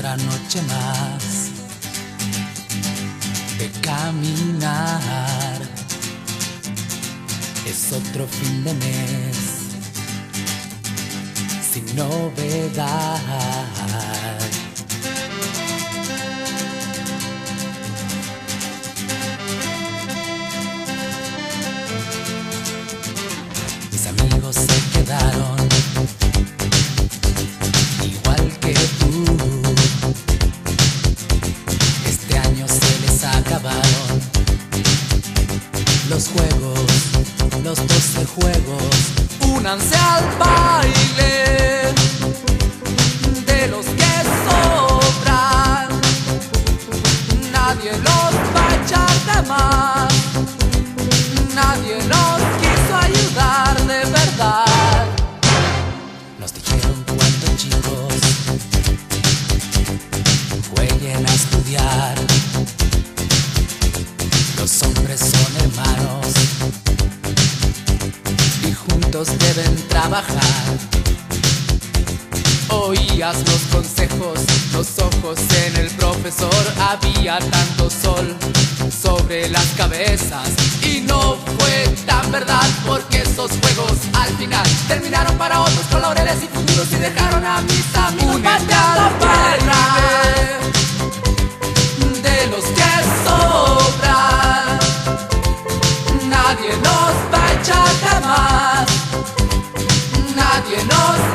otra noche más de caminar. Es otro fin de mes sin novedad. Mis amigos se quedaron igual que tú. Este año se les acabaron los juegos, los 12 juegos. Únanse al baile de los que sobran. Nadie los va a echar de más. Nadie los quiso ayudar de verdad. Nos dijeron cuando chicos jueguen a estudiar. Los hombres son hermanos y juntos deben trabajar. Oías los consejos, los ojos en el profesor. Había tanto sol sobre las cabezas y no fue tan verdad, porque esos juegos al final terminaron para otros con laureles y futuros y dejaron a mis amigos pateando tierra. De los que sobran, nadie nos va a echar jamás. Nadie nos